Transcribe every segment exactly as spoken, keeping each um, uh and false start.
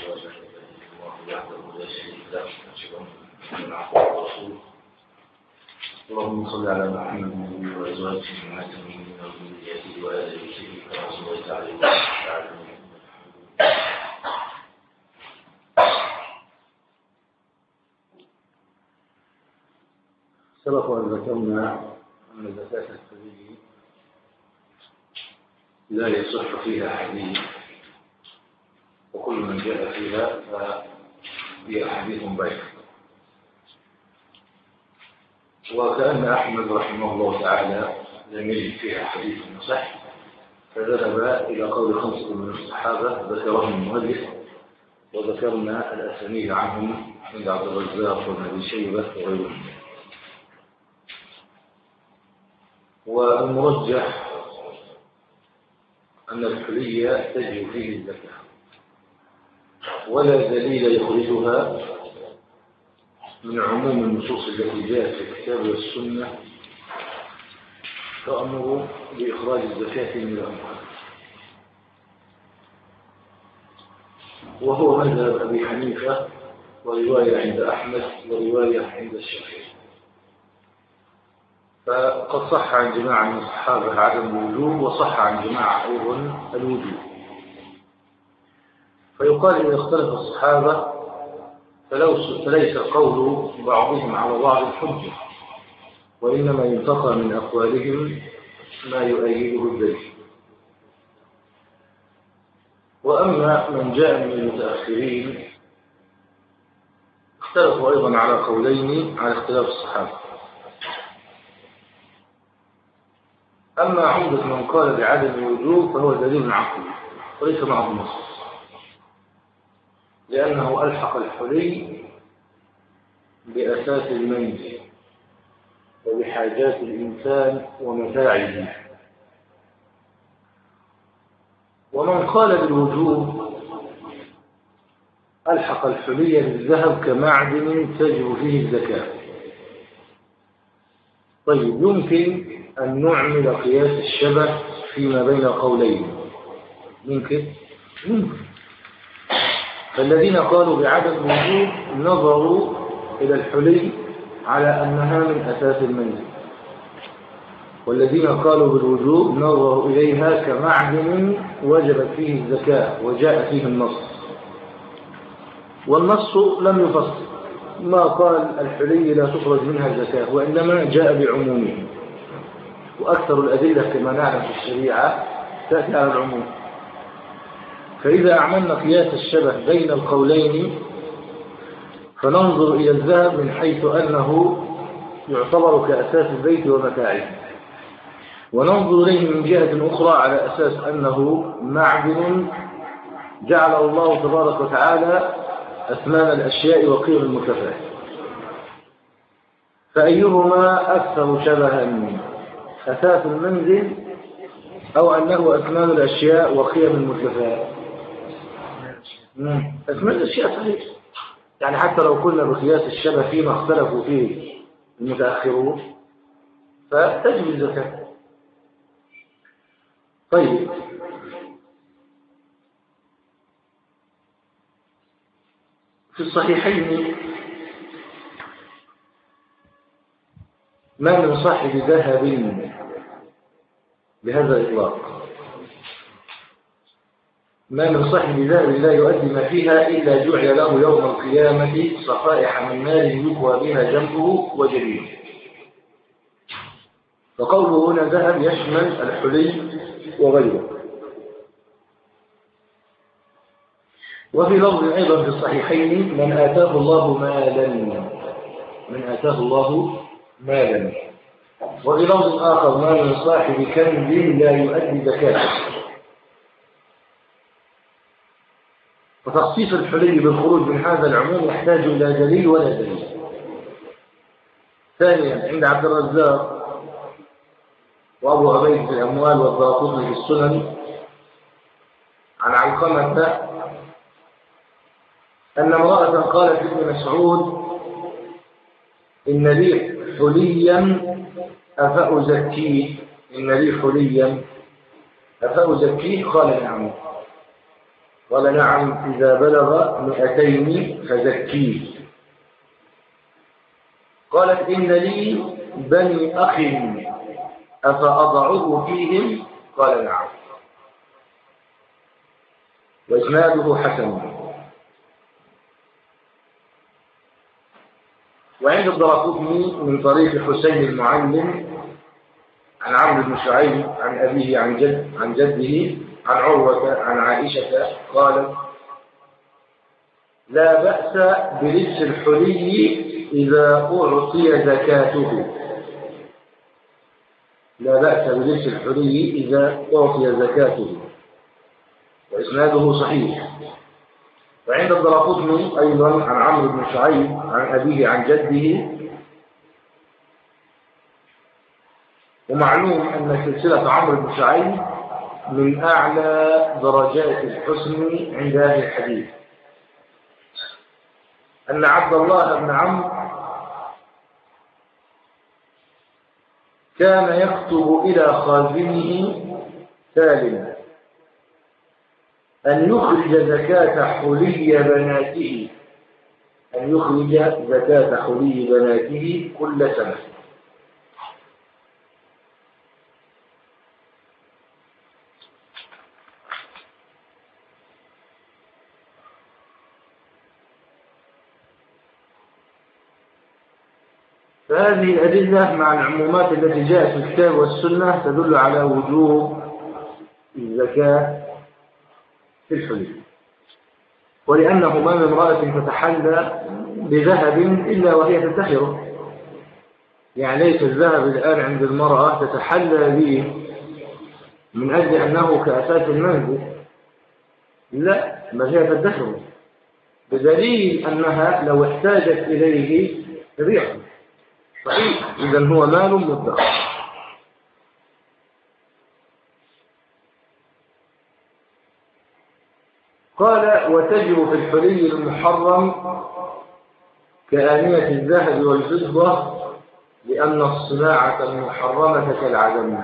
وأشهد أن الله وحده لا شريك له وأشهد أن محمدا عبده ورسوله. اللهم صل على محمد وأزواجه أمهاتهم وذريته وآل بيته كما صليت عليه وعلى آل سبق وأن ذكرنا أن زكاة الحلي لا يصح فيها حديث، وكل من جاء فيها فهي حديث ضعيف. وكأن أحمد رحمه الله تعالى لم يجد فيها حديث صح، فذهب إلى قول خمسة من الصحابة ذكرهم المؤلف، وذكرنا الأسانيد عنهم عند عبد الرزاق وابن أبي شيبة وغيرهم. والمرجح أن الحلي تجب فيه الزكاة، ولا دليل يخرجها من عموم النصوص التي جاءت في الكتاب والسنة تأمر بإخراج الزكاة من الأموال، وهو مذهب أبي حنيفة ورواية عند أحمد ورواية عند الشافعي. فقد صح عن جماعة من الصحابة عدم الوجوب، وصح عن جماعة أيضا الوجوب. فيقال إذا اختلف الصحابة فليس قول بعضهم على بعض حجة، وإنما ينتقى من أقوالهم ما يؤيده الدليل. وأما من جاء من المتأخرين اختلفوا أيضا على قولين على اختلاف الصحابة. أما عمدة من قال بعدم الوجوب فهو دليل عقلي وليس معه نص، لأنه ألحق الحلي بأساس المنزل وبحاجات الإنسان ومتاعه. ومن قال بالوجوب ألحق الحلي بالذهب كمعدن تجب فيه الزكاة. طيب، يمكن أن نعمل قياس الشبه فيما بين قولين؟ ممكن ممكن فالذين قالوا بعدم الوجوب نظروا إلى الحلي على أنها من أساس المنزل، والذين قالوا بالوجوب نظروا إليها كمعدن وجبت فيه الزكاة وجاء فيه النص. والنص لم يفصل، ما قال الحلي لا تخرج منها الزكاة، وإنما جاء بعمومه، وأكثر الأدلة كما نعلم في الشريعة تأتي على العموم. فإذا أعملنا قياس الشبه بين القولين فننظر إلى الذهب من حيث أنه يعتبر كأساس البيت ومتاعه، وننظر إليه من جهة أخرى على أساس أنه معدن جعل الله تبارك وتعالى أثمان الأشياء وقيم المكافآت. فأيهما أكثر شبها، أساس المنزل أو أنه أثمان الأشياء وقيم المكافآت؟ أثمان الأشياء صحيح، يعني حتى لو قلنا بقياس الشبه فيما اختلفوا فيه المتأخرون فتجب الزكاة. طيب، في الصحيحين ما من صاحب ذهب بهذا الإطلاق، ما من صاحب ذهب لا يؤدي ما فيها إلا جعل له يوم القيامة صفائح من نار يكوى بها جنبه وجبينه. فقوله هنا ذهب يشمل الحلي وغيره. وفي لفظ أيضا في الصحيحين من آتاه الله مالا، من آتاه الله مالا. وفي لفظ آخر ما من صاحب كنز لا يؤدي زكاته. وتخصيص الحلي بالخروج من هذا العموم يحتاج إلى دليل ولا دليل. ثانيا، عند عبد الرزاق وأبو عبيد في الأموال والدارقطني في السنن عن علقمة أن امرأة قالت لابن مسعود إن لي حليا أفأزكيه، إن لي حليا أفأزكيه؟ قال نعم. قال نعم إذا بلغ مئتين فزكيه. قالت إن لي بني أخ أفأضعه فيهم؟ قال نعم. وإسناده حسن. وعند الدارقطني من طريق حسين المعلم عن عمرو بن شعيب عن أبيه عن جد عن جده عن عروة عن عائشة قالت لا بأس بلبس الحلي إذا أعطي زكاته. لا بأس بلبس الحلي إذا أعطي زكاته. وإسناده صحيح. وعند الدارقطني أيضا عن عمرو بن شعيب عن أبيه عن جده. ومعلوم أن سلسلة عمرو بن شعيب من أعلى درجات الحسن عند أهل الحديث. أن عبد الله بن عمرو كان يكتب إلى خازنه سالم أن يخرج زكاة حلي بناته أن يخرج زكاة حلي بناته كل سنة. فهذه الأدلة مع العمومات التي جاءت في الكتاب والسنة تدل على وجوب الزكاة في الحلي. ولأنه ما من امرأة تتحلى بذهب إلا وهي تدخره. يعني ليس الذهب الآن عند المرأة تتحلى به من أجل أنه كأساس المنزل، لا، ما هي تدخره، بدليل أنها لو احتاجت إليه تبيعه. صحيح، إذن هو مال مدخر. قال وتجب في الحلي المحرم كآنية الذهب والفضة لأن الصناعة المحرمة كالعدم.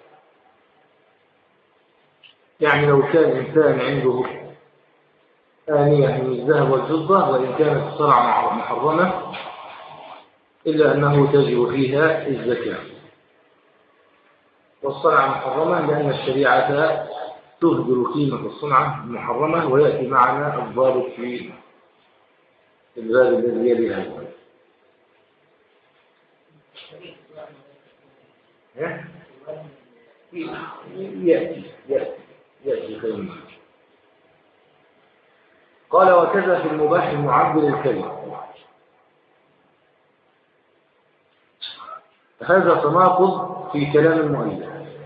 يعني لو كان إنسان عنده آنية من الذهب والفضة وإن كانت الصناعة محرمة إلا أنه تجب فيها الزكاة. والصنعة محرمة لأن الشريعة تهدر قيمة الصنعة المحرمة، ويأتي معنا الضابط في الباب الذي يلي هذا. يأتي يأتي يأتي خير. قال وكذا في المباح المعبر الكلم. هذا تناقض في كلام المؤلف،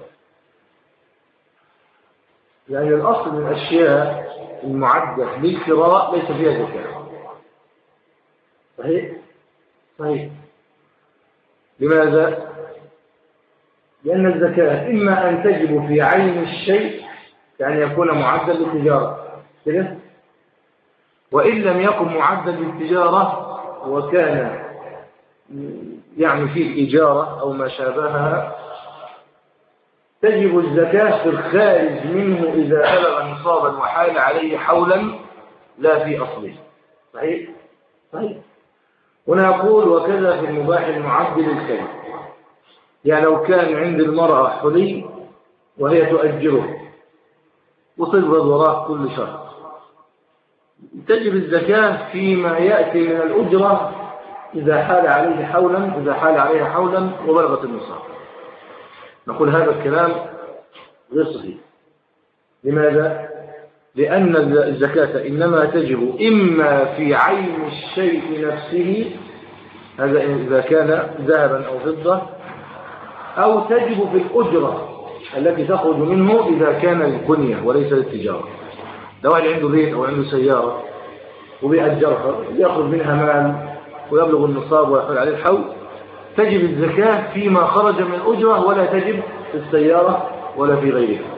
يعني الأصل من الأشياء المعدة للكراء ليس فيها زكاة. صحيح؟ صحيح. لماذا؟ لأن الزكاة إما أن تجب في عين الشيء يعني يكون معدا للتجارة كده، وإن لم يكن معدا للتجارة وكان يعني في الإجارة أو ما شابهها تجب الزكاة في الخارج منه إذا بلغ نصابا وحال عليه حولا لا في أصله. صحيح؟ صحيح. ونقول وكذا في المباح المعدل الكلم. يعني لو كان عند المرأة حلي وهي تؤجره وتقبض وراء كل شهر تجب الزكاة فيما يأتي من الأجرة إذا حال عليه حولا إذا حال عليها حولا وبلغت النصاب. نقول هذا الكلام غير صحيح. لماذا؟ لأن الزكاة إنما تجب إما في عين الشيء نفسه، هذا إذا كان ذهبا أو فضة، أو تجب في الأجرة التي تخرج منه إذا كان للبنية وليس للتجارة. لو واحد عنده بيت أو عنده سيارة وبيأجرها يأخذ منها مال ويبلغ النصاب ويحول عليه الحول، تجب الزكاة فيما خرج من الأجرة ولا تجب في السيارة ولا في غيرها.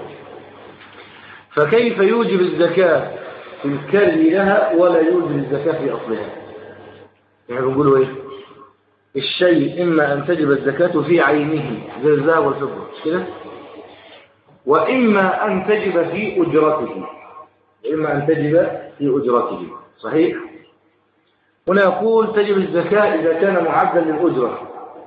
فكيف يوجب الزكاة في الكري لها ولا يوجب الزكاة في أصلها؟ يعني بنقولوا إيه؟ الشيء إما أن تجب الزكاة في عينه زي الذهب والفضة كده، وإما أن تجب في أجرته. وإما أن تجب في أجرته. صحيح؟ هنا يقول تجب الزكاة إذا كان معدا للأجرة.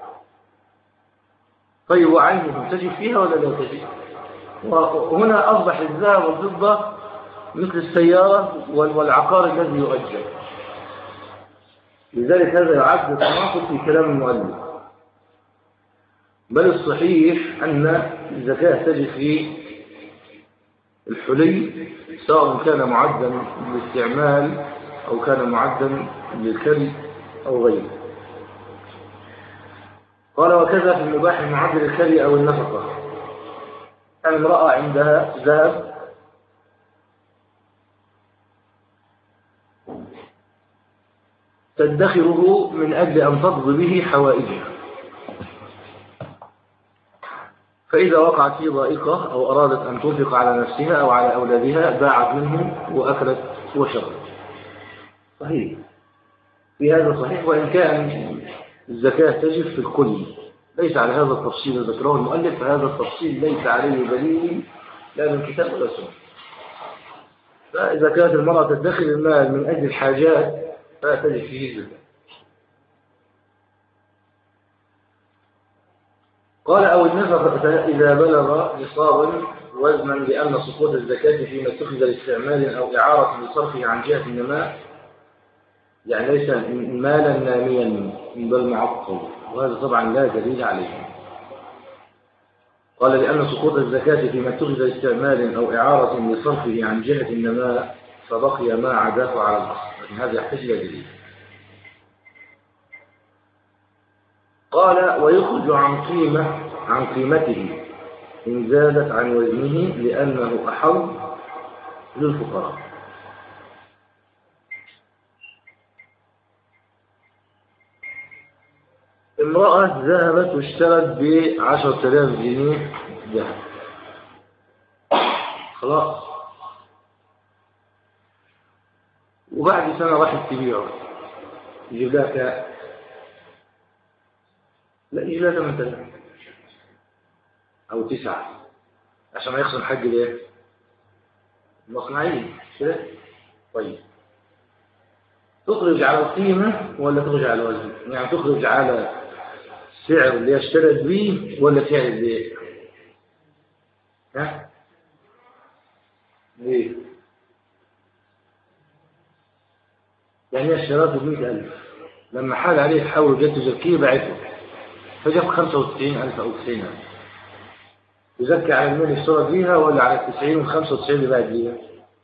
طيب وعينه تجب فيها ولا لا تجب؟ وهنا أصبح الذهب والفضة مثل السيارة والعقار الذي يؤجر، لذلك هذا يعد تناقض في كلام المؤلف. بل الصحيح أن الزكاة تجب في الحلي سواء كان معدا للاستعمال أو كان معدا للكري أو غيره. قال وكذا في المباح المعد للكري أو النفقة. امرأة عندها ذهب تدخره من أجل أن تقضي به حوائجها، فإذا وقعت في ضائقة أو أرادت أن تنفق على نفسها أو على أولادها باعت منه وأكلت وشربت. صحيح، في هذا صحيح، وإن كان الزكاة تجب في الكل، ليس على هذا التفصيل الذي ذكره المؤلف، فهذا التفصيل ليس عليه دليل لا من كتاب ولا سنة. فإذا كانت المرأة تدخر المال من أجل الحاجات فتجب فيه الزكاة. قال أو النفقة إذا بلغ نصابا وزنا لأن سقوط الزكاة فيما اتخذ لاستعمال أو إعارة لصرفه عن جهة النماء، يعني ليس مالا ناميا بل معقل، وهذا طبعا لا دليل عليه. قال لأن سقوط الزكاة فيما اتخذ لاستعمال أو إعارة لصرفه عن جهة النماء فبقي ما عداه على الأصل، لكن هذا يحتاج إلى دليل. قال ويخرج عن قيمة عن قيمته إن زادت عن وزنه لأنه أحظ للفقراء. امرأة ذهبت واشترت بعشرة آلاف جنيه ذهب، خلاص، وبعد سنة راحت تبيعه، يجيب لها كام؟ لا يجيب لها ثمانية آلاف أو تسعة عشان ما يخصم حق الايه؟ المصنعية كده. طيب تخرج على القيمة ولا تخرج على الوزن؟ يعني تخرج على السعر اللي اشترت به ولا سعر البيع؟ ها؟ ليه؟ يعني اشتراته بمئة ألف، لما حال عليه حول جت تزكيه بعته فجاب خمسة وتسعين ألف أو تسعين ألف، يزكي على المال اللي اشترى بيها ولا على التسعين والخمسة وتسعين اللي بعد بيها؟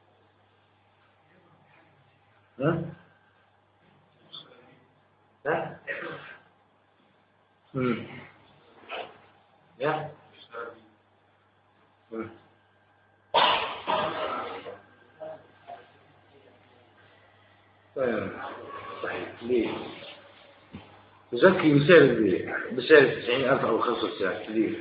ها؟ ها؟ امم يا امم صحيح. ليه؟ يزكي بسعر البيع بسعر تسعين ألف أو خمسة وتسعين. ليه؟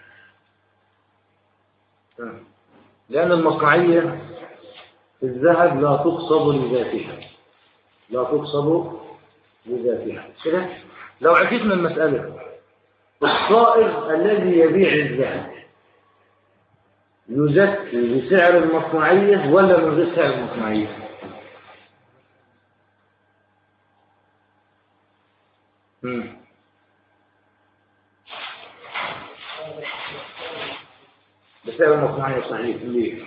لأن المصنعية في الذهب لا تقصد لذاتها، لا تقصد لذاتها كده. لو عكسنا المسألة، الصائغ الذي يبيع الذهب يزكي بسعر المصنعية ولا من غير سعر المصنعية؟ امم بسعر المصنعية. صحيح. ليه؟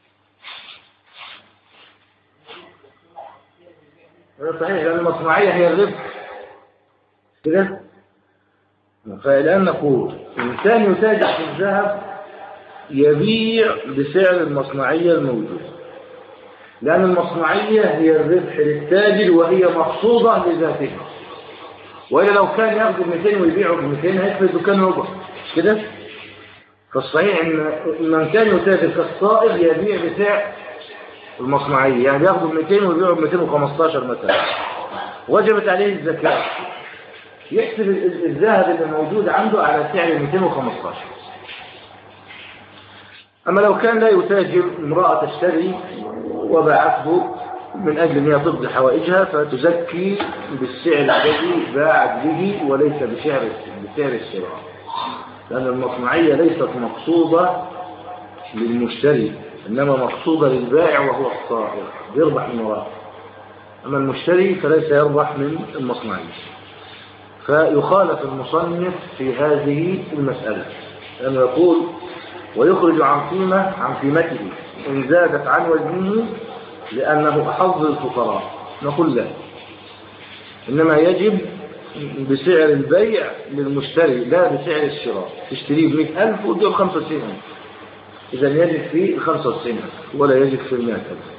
صحيح، لأن المصنعية هي الربح كده. فالآن نقول إنسان يتاجر في الذهب يبيع بسعر المصنعية الموجودة، لأن المصنعية هي الربح للتاجر وهي مقصودة لذاتها، وإلا لو كان يأخذ مئتين ويبيعه ب مئتين هيكفي الدكان ربح كده. فالصحيح إن من كان يتاجر كالصائغ يبيع بسعر المصنعية، يعني يأخذ مئتين ويبيعه ب مئتين وخمستاشر مثلا، وجبت عليه الزكاة، يحسب الذهب اللي موجود عنده على سعر مئتين وخمستاشر. أما لو كان لا يتاجر، امرأة تشتري وباعته من أجل أن هي تقضي حوائجها فتزكي بالسعر الذي باعت به وليس بسعر بسعر الشراء، لأن المصنعية ليست مقصودة للمشتري إنما مقصودة للبائع وهو الصائغ يربح من وراءه، أما المشتري فليس يربح من المصنعي. فيخالف المصنف في هذه المسألة لأنه يقول ويخرج عن قيمة عن قيمته إن زادت عن وزنه لأنه أحظ الفقراء. نقول لا، إنما يجب بسعر البيع للمشتري لا بسعر الشراء. تشتريه بمئة ألف وتبيعه بخمسة وتسعين ألف، إذا يجب في خمسة وتسعين ألف ولا يجب في المئة ألف.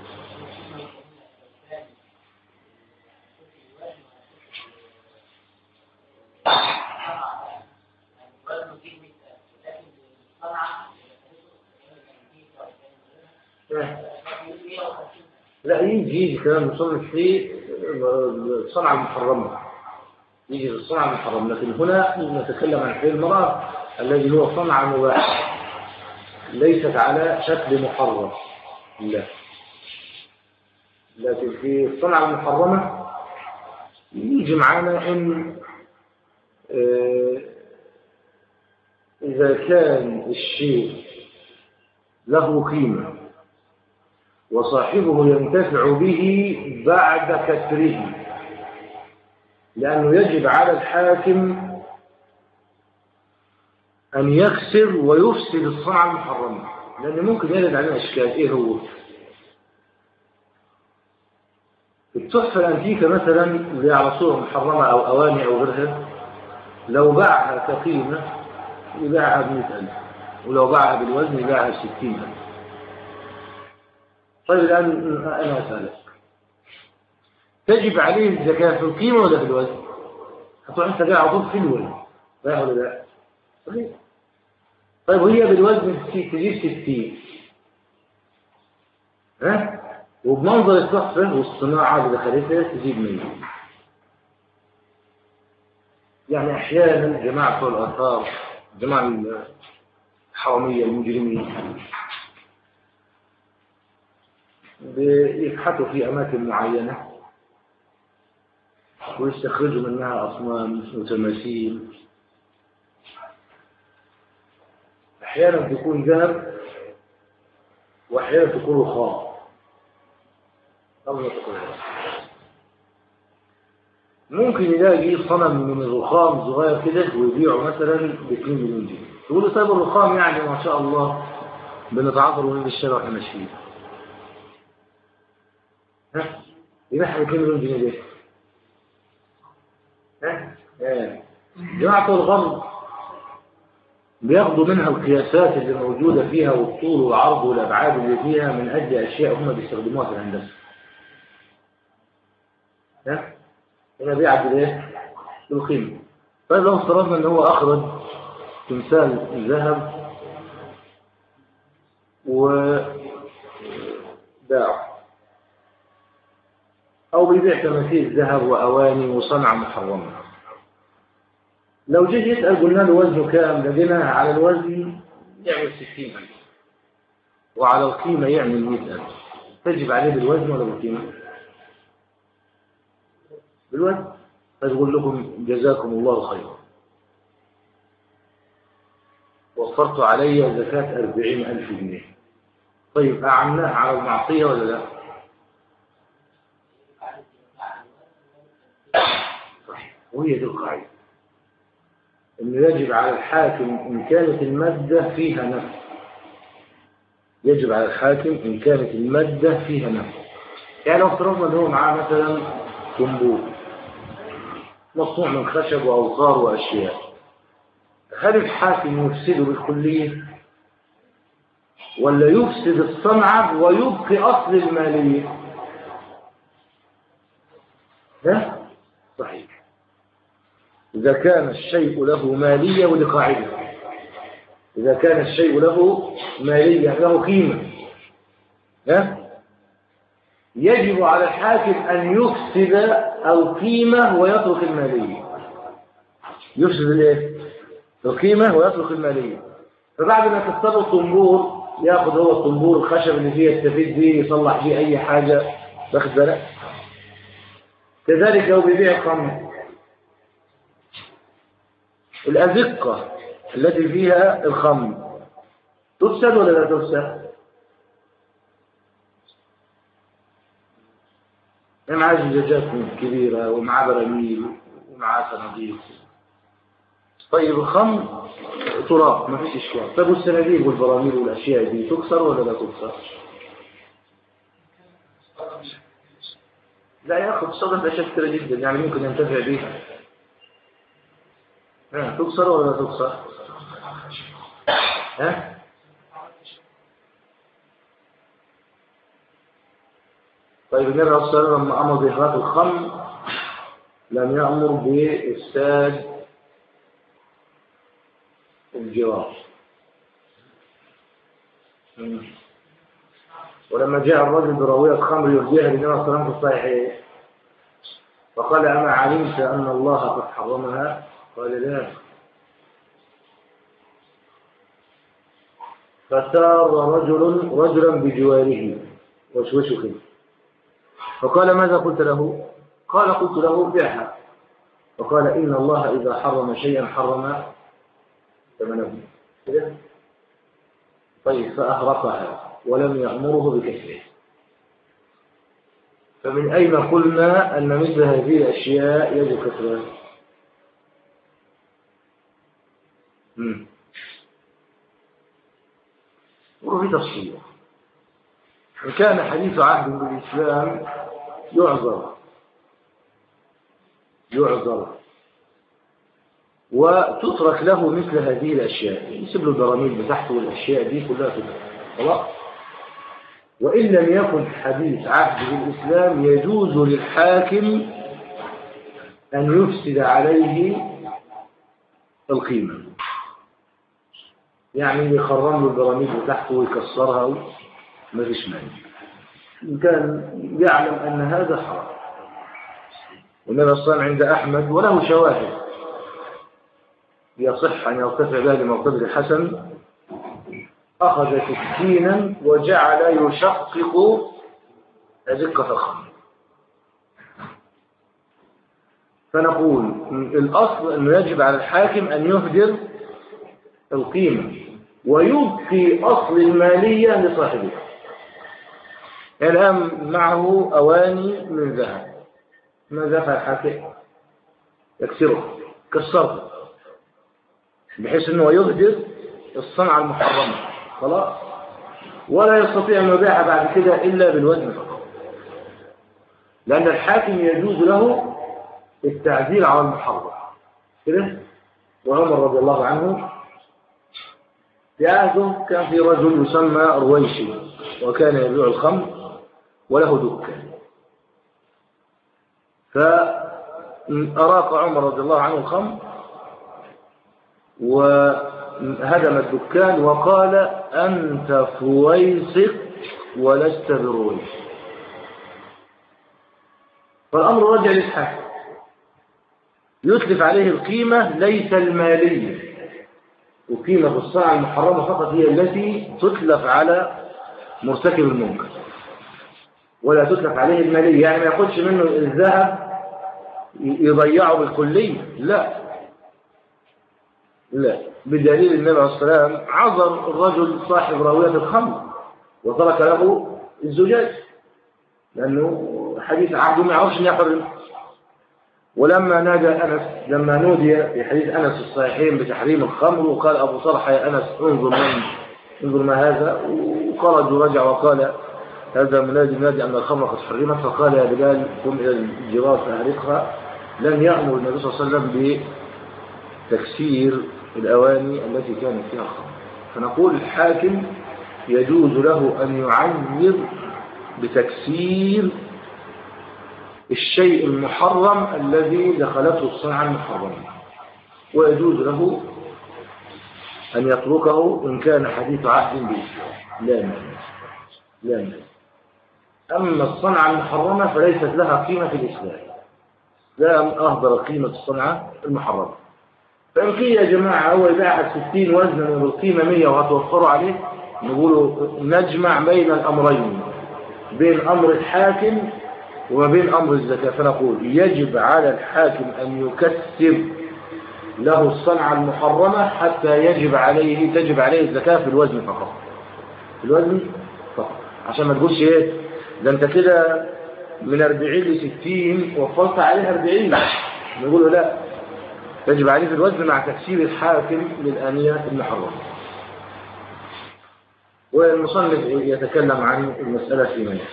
لا يجي يجي كلام مصنف في الصنعة المحرمة، يجي في الصنعة المحرمة، لكن هنا نتكلم عن فعل المرأة الذي هو صنعة مباحة ليست على شكل محرم. لا، لكن في الصنعة المحرمة يجي معنا ان إذا كان الشيء له قيمة وصاحبه ينتفع به بعد كسره، لأنه يجب على الحاكم أن يكسر ويفسد الصنعة المحرمة، لأن ممكن يرد علينا إشكال. إيه هو؟ التحفة الأنتيكة مثلا اللي على صورة محرمة أو أواني أو غيرها، لو باعها كقيمة يباعها بمئة ألف، ولو باعها بالوزن يباعها بستين ألف. طيب الآن أنا أسألك، تجب عليه الزكاة في القيمة ولا في الوزن؟ هتروح أنت جاي عضوك في الوزن، صحيح ولا لا؟ صحيح. طيب وهي بالوزن تجيب ستين، ها؟ وبمنظر التحفة والصناعة اللي دخلتها تجيب مية. يعني أحيانا جماعة بتوع الآثار، جماعة الحرامية المجرمين بيبحثوا في أماكن معينة ويستخرجوا منها أصنام وتماثيل، أحيانا تكون ذهب وأحيانا تكون رخام. ممكن يلاقي صنم من الرخام صغير كده ويبيعه مثلا ب اثنين مليون جنيه، يقول له طيب الرخام يعني ما شاء الله بنتعاطر ونجي الشارع واحنا ماشيين، ها يبيعها ب اثنين مليون جنيه ليه؟ ها؟ ها؟ جماعة الغرب بياخدوا منها القياسات اللي موجودة فيها والطول والعرض والأبعاد اللي فيها من أجل أشياء هم بيستخدموها في الهندسة. ها؟ هنا بيع بالايه؟ بالقيمة. طيب لو افترضنا ان هو اخرج تمثال ذهب وباعه، او بيبيع تماثيل ذهب واواني وصنعة محرمة، لو جيت يسأل قلنا له وزنه كام، لقيناه على الوزن يعمل ستين ألف وعلى القيمة يعمل مئة ألف، تجب عليه بالوزن ولا بالقيمة؟ بالوزن. أقول لكم جزاكم الله خيرا، وفرت علي زكاة أربعين ألف جنيه. طيب أعمناها على المعصية ولا لا؟ صحيح. وهي دي القاعدة، إنه يجب على الحاكم إن كانت المادة فيها نفع، يجب على الحاكم إن كانت المادة فيها نفع. يعني لو افترضنا إن هو معاه مثلا طنبور مصنوع من خشب وأوصار وأشياء، هل الحاكم يفسده بالكلية ولا يفسد الصنعة ويبقي أصل المالية؟ لا صحيح. إذا كان الشيء له مالية، ولقاعدة إذا كان الشيء له مالية له قيمة، ها يجب على الحاكم أن يفسد القيمة ويترك المالية. يفسد الايه؟ القيمة ويترك المالية. فبعد ما تكسر الطنبور ياخذ هو الطنبور الخشب اللي فيه يستفيد بيه يصلح بيه أي حاجة، واخد بالك؟ كذلك لو بيبيع الخمر، الأزقة التي فيها الخمر تفسد ولا لا تفسد؟ معاه زجاجات كبيرة ومعاه براميل ومعاه صناديق. طيب الخمر تراب ما فيش إشكال. طيب والصناديق والبراميل والأشياء دي تكسر ولا لا تكسر؟ لا ياخذ صدى أشياء كثيرة جدا يعني ممكن ينتفع بها. ها تكسر ولا لا تكسر؟ ها؟ طيب النبي عليه الصلاة والسلام لما أمر بإحراق الخمر لم يأمر بإفساد الجوار. ولما جاء الرجل براوية خمر يهديها للنبي عليه الصلاة والسلام في الصحيحين فقال أما علمت أن الله قد حرمها؟ قال لا. فسار رجل رجلا بجواره وشوشه فقال ماذا قلت له؟ قال قلت له بيعها. فقال إن الله إذا حرم شيئا حرم ثمنه. طيب فأهرقها ولم يأمره بكسره. فمن أين قلنا أن مثل هذه الأشياء يجب كسرها؟ وفي تفصيل إن كان حديث عهد بالإسلام يعذر يعذر وتترك له مثل هذه الأشياء يسيب له البراميل بتاعته والأشياء دي كلها تترك خلاص. وإن لم يكن حديث عهد بالإسلام يجوز للحاكم أن يفسد عليه القيمة يعني يخرم له البراميل بتاعته ويكسرها ما فيش مانع إن كان يعلم أن هذا حرام. والنبي صلى الله عليه وسلم عند أحمد وله شواهد يصح أن يرتفع بها لمرتبة الحسن أخذ سكينا وجعل يشقق أزقة الخمر. فنقول الأصل أنه يجب على الحاكم أن يهدر القيمة ويبقي أصل المالية لصاحبه. الآن معه أواني من ذهب ماذا فعل الحاكم؟ يكسره كسره بحيث أنه يهدر الصنعة المحرمة خلاص ولا يستطيع أن يبيعها بعد كده إلا بالوزن فقط لأن الحاكم يجوز له التعديل على المحرم كده. وعمر رضي الله عنه في عهده كان في رجل يسمى رويشي وكان يبيع الخمر وله دكان فأراق عمر رضي الله عنه الخمر وهدم الدكان وقال أنت فويسق ولست برويش. فالأمر رجع للحاكم يتلف عليه القيمة ليس المالية وقيمة الصنعة المحرمة فقط هي التي تتلف على مرتكب المنكر ولا تتلف عليه المالية يعني ما ياخدش منه الذهب يضيعه بالكلية لا لا بدليل النبي عليه الصلاة والسلام عذر الرجل صاحب راوية الخمر وترك له الزجاج لأنه حديث عبد ما يعرفش أن يحرم. ولما نادى أنس لما نودي في حديث أنس الصحيحين بتحريم الخمر وقال أبو طلحة يا أنس انظر من انظر ما هذا وخرج ورجع وقال هذا منادي منادي أن الخمر قد حرمت فقال يا بلال قم إلى الجرار فأهرقها. لم يأمر النبي صلى الله عليه وسلم بتكسير الأواني التي كانت فيها الخمر. فنقول الحاكم يجوز له أن يعير بتكسير الشيء المحرم الذي دخلته الصنعة المحرمة ويجوز له أن يتركه إن كان حديث عهد بالإسلام لا مانع لا مانع. أما الصنعة المحرمة فليست لها قيمة في الإسلام لا أهدر قيمة الصنعة المحرمة. فإن قيل يا جماعة هو يباع ستين وزنا وبالقيمة مية وهتوفروا عليه نقول نجمع بين الأمرين بين أمر الحاكم وما بين أمر الزكاة. فنقول يجب على الحاكم أن يكسب له الصنعة المحرمة حتى يجب عليه تجب عليه الزكاة في الوزن فقط في الوزن فقط عشان ما تقولش ايه ده انت كده من أربعين لستين وفرت عليه أربعين، نقول له لا، تجب عليه في الوزن مع تفسير الحاكم للآنية المحرمة. والمصنف يتكلم عن المسألة في منه.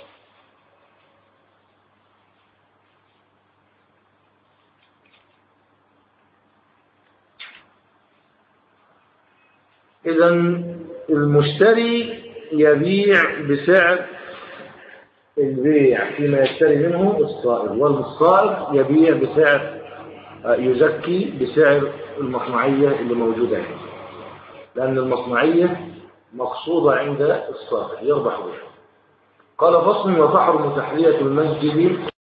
إذا المشتري يبيع بسعر البيع فيما يشتري منه الصائغ، والصائغ يبيع بسعر يزكي بسعر المصنعية اللي موجودة عنده، لأن المصنعية مقصودة عند الصائغ يربح بها. قال فصل: وتحرم تحلية المسجد